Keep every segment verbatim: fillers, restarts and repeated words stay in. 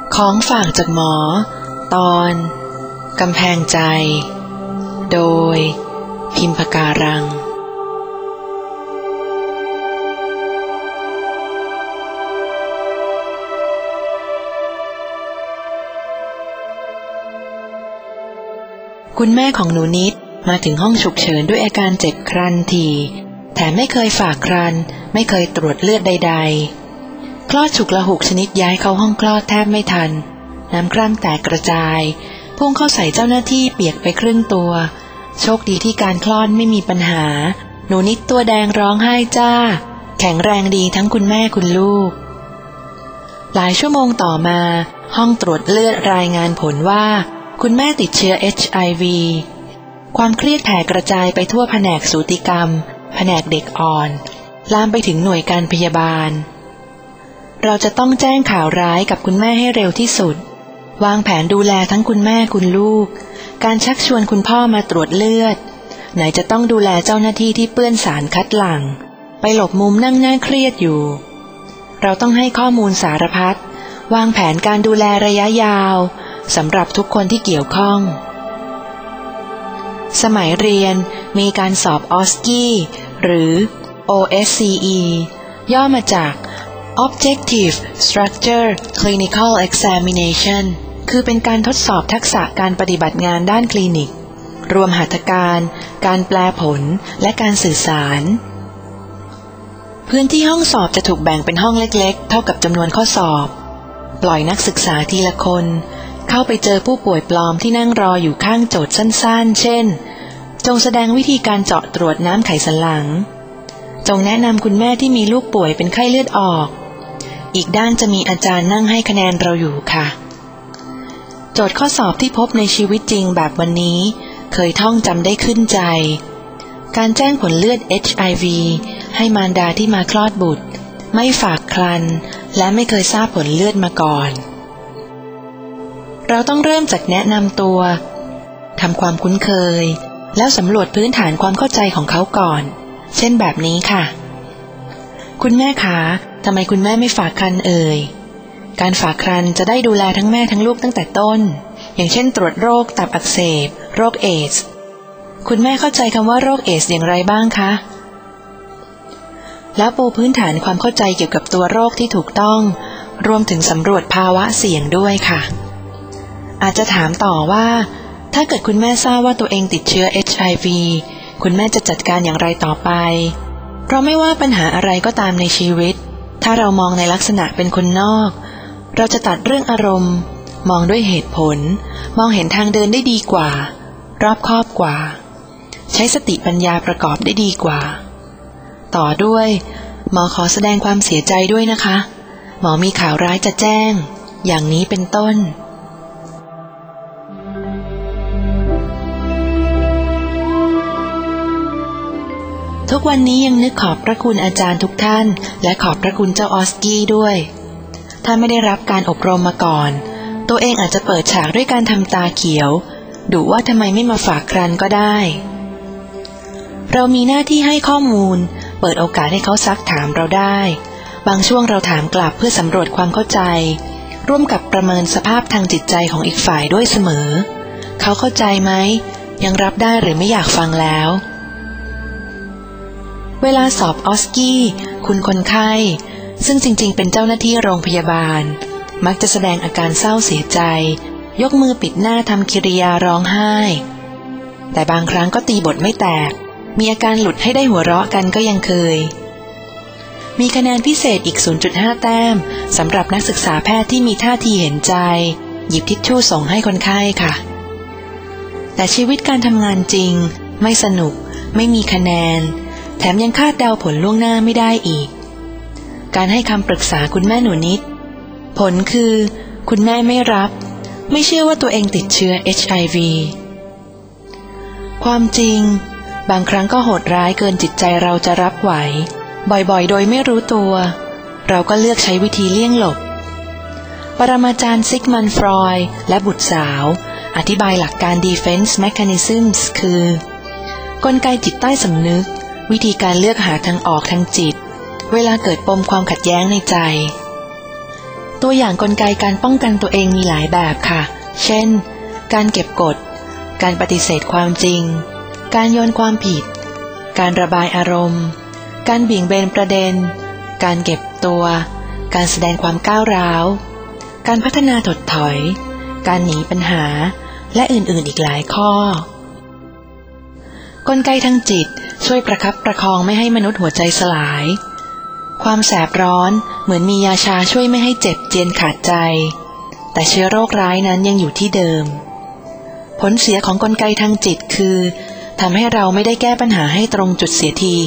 ของฝากจากหมอตอนกำแพงใจโดยพิมพการังคุณแม่ของหนูนิดมาถึงห้องฉุกเฉินด้วยอาการเจ็บครันถี่แถมไม่เคยฝากครันไม่เคยตรวจเลือดใดๆคลอดฉุกละหุกชนิดย้ายเข้าห้องคลอดแทบไม่ทันน้ำคร่ำแตกกระจายพุ่งเข้าใส่เจ้าหน้าที่เปียกไปครึ่งตัวโชคดีที่การคลอดไม่มีปัญหาหนูนิดตัวแดงร้องไห้จ้าแข็งแรงดีทั้งคุณแม่คุณลูกหลายชั่วโมงต่อมาห้องตรวจเลือดรายงานผลว่าคุณแม่ติดเชื้อ เอช ไอ วี ความเครียดแผ่กระจายไปทั่วแผนกสูติกรรมแผนกเด็กอ่อนลามไปถึงหน่วยการพยาบาลเราจะต้องแจ้งข่าวร้ายกับคุณแม่ให้เร็วที่สุดวางแผนดูแลทั้งคุณแม่คุณลูกการชักชวนคุณพ่อมาตรวจเลือดไหนจะต้องดูแลเจ้าหน้าที่ที่เปื้อนสารคัดหลั่งไปหลบมุมนั่งน่าเครียดอยู่เราต้องให้ข้อมูลสารพัดวางแผนการดูแลระยะยาวสำหรับทุกคนที่เกี่ยวข้องสมัยเรียนมีการสอบ ออส กี้ หรือ โอ เอส ซี อี ย่อมาจาก Objective Structure Clinical Examination คือเป็นการทดสอบทักษะการปฏิบัติงานด้านคลินิกรวมหัตถการการแปลผลและการสื่อสารพื้นที่ห้องสอบจะถูกแบ่งเป็นห้องเล็กๆเท่ากับจำนวนข้อสอบปล่อยนักศึกษาทีละคนเข้าไปเจอผู้ป่วยปลอมที่นั่งรออยู่ข้างโจทย์สั้นๆเช่นจงแสดงวิธีการเจาะตรวจน้ำไขสันหลังจงแนะนำคุณแม่ที่มีลูกป่วยเป็นไข้เลือดออกอีกด้านจะมีอาจารย์นั่งให้คะแนนเราอยู่ค่ะโจทย์ข้อสอบที่พบในชีวิตจริงแบบวันนี้เคยท่องจำได้ขึ้นใจการแจ้งผลเลือด เอช ไอ วี ให้มารดาที่มาคลอดบุตรไม่ฝากครรภ์และไม่เคยทราบผลเลือดมาก่อนเราต้องเริ่มจากแนะนำตัวทำความคุ้นเคยแล้วสำรวจพื้นฐานความเข้าใจของเขาก่อนเช่นแบบนี้ค่ะคุณแม่คะทำไมคุณแม่ไม่ฝากครรภ์เอ่ยการฝากครรภ์จะได้ดูแลทั้งแม่ทั้งลูกตั้งแต่ต้นอย่างเช่นตรวจโรคตับอักเสบโรคเอดส์คุณแม่เข้าใจคำว่าโรคเอดส์อย่างไรบ้างคะแล้วปูพื้นฐานความเข้าใจเกี่ยวกับตัวโรคที่ถูกต้องรวมถึงสำรวจภาวะเสี่ยงด้วยค่ะอาจจะถามต่อว่าถ้าเกิดคุณแม่ทราบว่าตัวเองติดเชื้อ เอช ไอ วี คุณแม่จะจัดการอย่างไรต่อไปเพราะไม่ว่าปัญหาอะไรก็ตามในชีวิตถ้าเรามองในลักษณะเป็นคนนอกเราจะตัดเรื่องอารมณ์มองด้วยเหตุผลมองเห็นทางเดินได้ดีกว่ารอบคอบกว่าใช้สติปัญญาประกอบได้ดีกว่าต่อด้วยหมอขอแสดงความเสียใจด้วยนะคะหมอมีข่าวร้ายจะแจ้งอย่างนี้เป็นต้นทุกวันนี้ยังนึกขอบพระคุณอาจารย์ทุกท่านและขอบพระคุณเจ้าออสกี้ด้วยถ้าไม่ได้รับการอบรมมาก่อนตัวเองอาจจะเปิดฉากด้วยการทำตาเขียวดุว่าทำไมไม่มาฝากครรภ์ก็ได้เรามีหน้าที่ให้ข้อมูลเปิดโอกาสให้เขาซักถามเราได้บางช่วงเราถามกลับเพื่อสำรวจความเข้าใจร่วมกับประเมินสภาพทางจิตใจของอีกฝ่ายด้วยเสมอเขาเข้าใจไหมยังรับได้หรือไม่อยากฟังแล้วเวลาสอบออสกี้คุณคนไข้ซึ่งจริงๆเป็นเจ้าหน้าที่โรงพยาบาลมักจะแสดงอาการเศร้าเสียใจยกมือปิดหน้าทำกิริยาร้องไห้แต่บางครั้งก็ตีบทไม่แตกมีอาการหลุดให้ได้หัวเราะกันก็ยังเคยมีคะแนนพิเศษอีก ศูนย์จุดห้า แต้มสำหรับนักศึกษาแพทย์ที่มีท่าทีเห็นใจหยิบทิชชู่ส่งให้คนไข้ค่ะแต่ชีวิตการทำงานจริงไม่สนุกไม่มีคะแนนแถมยังคาดเดาผลล่วงหน้าไม่ได้อีกการให้คำปรึกษาคุณแม่หนูนิดผลคือคุณแม่ไม่รับไม่เชื่อว่าตัวเองติดเชื้อ เอช ไอ วี ความจริงบางครั้งก็โหดร้ายเกินจิตใจเราจะรับไหวบ่อยๆโดยไม่รู้ตัวเราก็เลือกใช้วิธีเลี่ยงหลบปรมาจารย์ซิกมันด์ฟรอยด์และบุตรสาวอธิบายหลักการ Defense Mechanisms คือกลไกจิตใต้สำนึกวิธีการเลือกหาทางออกทางจิตเวลาเกิดปมความขัดแย้งในใจตัวอย่างกลไกการป้องกันตัวเองมีหลายแบบค่ะเช่นการเก็บกดการปฏิเสธความจริงการโยนความผิดการระบายอารมณ์การเบี่ยงเบนประเด็นการเก็บตัวการแสดงความก้าวร้าวการพัฒนาถดถอยการหนีปัญหาและอื่นๆอีกหลายข้อกลไกทางจิตช่วยประคับประคองไม่ให้มนุษย์หัวใจสลายความแสบร้อนเหมือนมียาชาช่วยไม่ให้เจ็บเจียนขาดใจแต่เชื้อโรคร้ายนั้นยังอยู่ที่เดิมผลเสียของกลไกทางจิตคือทำให้เราไม่ได้แก้ปัญหาให้ตรงจุดเสียที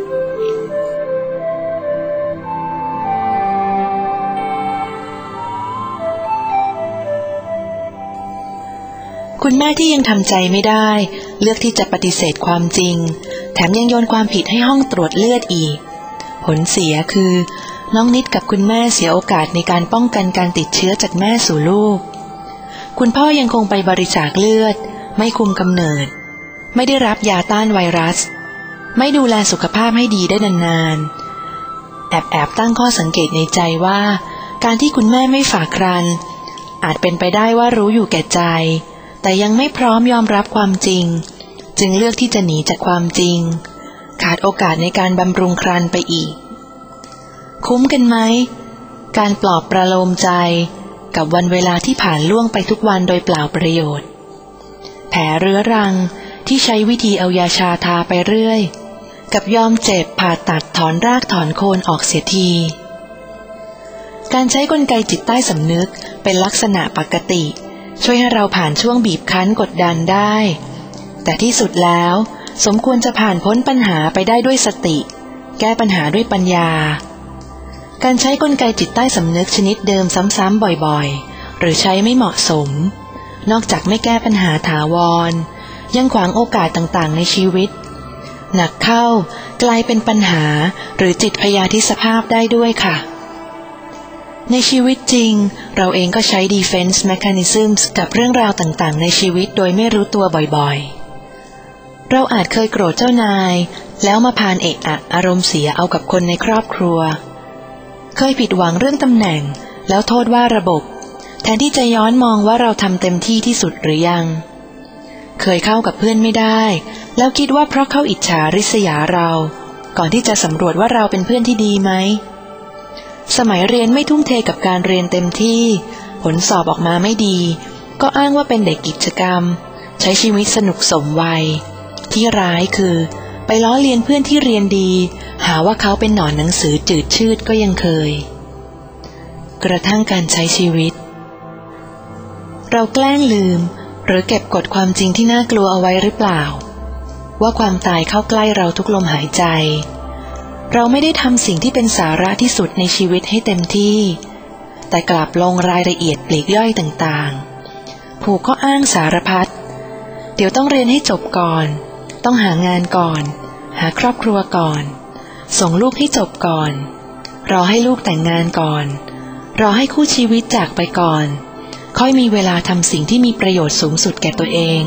คุณแม่ที่ยังทำใจไม่ได้เลือกที่จะปฏิเสธความจริงแถมยังโยนความผิดให้ห้องตรวจเลือดอีกผลเสียคือน้องนิดกับคุณแม่เสียโอกาสในการป้องกันการติดเชื้อจากแม่สู่ลูกคุณพ่อยังคงไปบริจาคเลือดไม่คุมกำเนิดไม่ได้รับยาต้านไวรัสไม่ดูแลสุขภาพให้ดีได้นานๆแอบแอบตั้งข้อสังเกตในใจว่าการที่คุณแม่ไม่ฝากครรภ์อาจเป็นไปได้ว่ารู้อยู่แก่ใจแต่ยังไม่พร้อมยอมรับความจริงจึงเลือกที่จะหนีจากความจริงขาดโอกาสในการบำรุงครรภ์ไปอีกคุ้มกันไหมการปลอบประโลมใจกับวันเวลาที่ผ่านล่วงไปทุกวันโดยเปล่าประโยชน์แผลเรื้อรังที่ใช้วิธีเอายาชาทาไปเรื่อยกับยอมเจ็บผ่าตัดถอนรากถอนโคนออกเสียทีการใช้กลไกจิตใต้สำนึกเป็นลักษณะปกติช่วยให้เราผ่านช่วงบีบคั้นกดดันได้แต่ที่สุดแล้วสมควรจะผ่านพ้นปัญหาไปได้ด้วยสติแก้ปัญหาด้วยปัญญาการใช้กลไกจิตใต้สำนึกชนิดเดิมซ้ำๆบ่อยๆหรือใช้ไม่เหมาะสมนอกจากไม่แก้ปัญหาถาวรยังขวางโอกาสต่างๆในชีวิตหนักเข้ากลายเป็นปัญหาหรือจิตพยาธิสภาพได้ด้วยค่ะในชีวิตจริงเราเองก็ใช้ defense mechanisms กับเรื่องราวต่างๆในชีวิตโดยไม่รู้ตัวบ่อยๆเราอาจเคยโกรธเจ้านายแล้วมาพานเอะอะอารมณ์เสียเอากับคนในครอบครัวเคยผิดหวังเรื่องตำแหน่งแล้วโทษว่าระบบแทนที่จะย้อนมองว่าเราทำเต็มที่ที่สุดหรือยังเคยเข้ากับเพื่อนไม่ได้แล้วคิดว่าเพราะเขาอิจฉาริษยาเราก่อนที่จะสำรวจว่าเราเป็นเพื่อนที่ดีไหมสมัยเรียนไม่ทุ่มเทกับการเรียนเต็มที่ผลสอบออกมาไม่ดีก็อ้างว่าเป็นเด็กกิจกรรมใช้ชีวิตสนุกสมวัยที่ร้ายคือไปล้อเลียนเพื่อนที่เรียนดีหาว่าเขาเป็นหนอนหนังสือจืดชืดก็ยังเคยกระทั่งการใช้ชีวิตเราแกล้งลืมหรือเก็บกดความจริงที่น่ากลัวเอาไว้หรือเปล่าว่าความตายเข้าใกล้เราทุกลมหายใจเราไม่ได้ทำสิ่งที่เป็นสาระที่สุดในชีวิตให้เต็มที่แต่กลับลงรายละเอียดปลีกย่อยต่างๆผูกข้ออ้างสารพัดเดี๋ยวต้องเรียนให้จบก่อนต้องหางานก่อนหาครอบครัวก่อนส่งลูกให้จบก่อนรอให้ลูกแต่งงานก่อนรอให้คู่ชีวิตจากไปก่อนค่อยมีเวลาทำสิ่งที่มีประโยชน์สูงสุดแก่ตัวเอง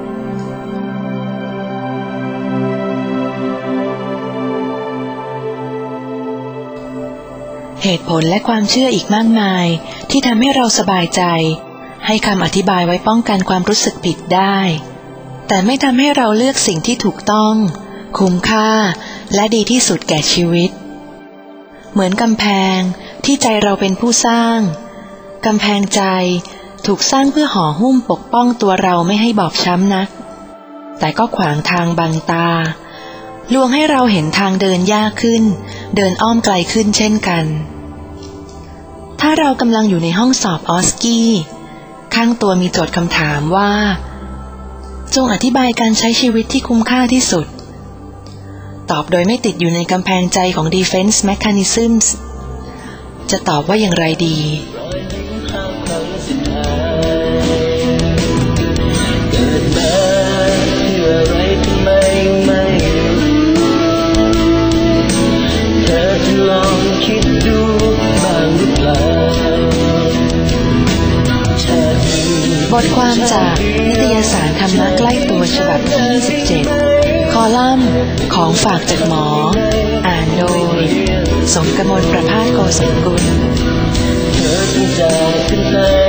เหตุผลและความเชื่ออีกมากมายที่ทำให้เราสบายใจให้คำอธิบายไว้ป้องกันความรู้สึกผิดได้แต่ไม่ทำให้เราเลือกสิ่งที่ถูกต้องคุ้มค่าและดีที่สุดแก่ชีวิตเหมือนกำแพงที่ใจเราเป็นผู้สร้างกำแพงใจถูกสร้างเพื่อห่อหุ้มปกป้องตัวเราไม่ให้บอบช้ำนักแต่ก็ขวางทางบังตาลวงให้เราเห็นทางเดินยากขึ้นเดินอ้อมไกลขึ้นเช่นกันถ้าเรากำลังอยู่ในห้องสอบออสกี้ข้างตัวมีโจทย์คำถามว่าจงอธิบายการใช้ชีวิตที่คุ้มค่าที่สุดตอบโดยไม่ติดอยู่ในกำแพงใจของ defense mechanisms จะตอบว่าอย่างไรดีบทความจากนิตยสารธรรมะใกล้ตัวฉบับที่ยี่สิบเจ็ดคอลัมน์ของฝากจากหมออ่านโดยสมกมลประภาสโกศลกุลเธอจึงจากฉันไป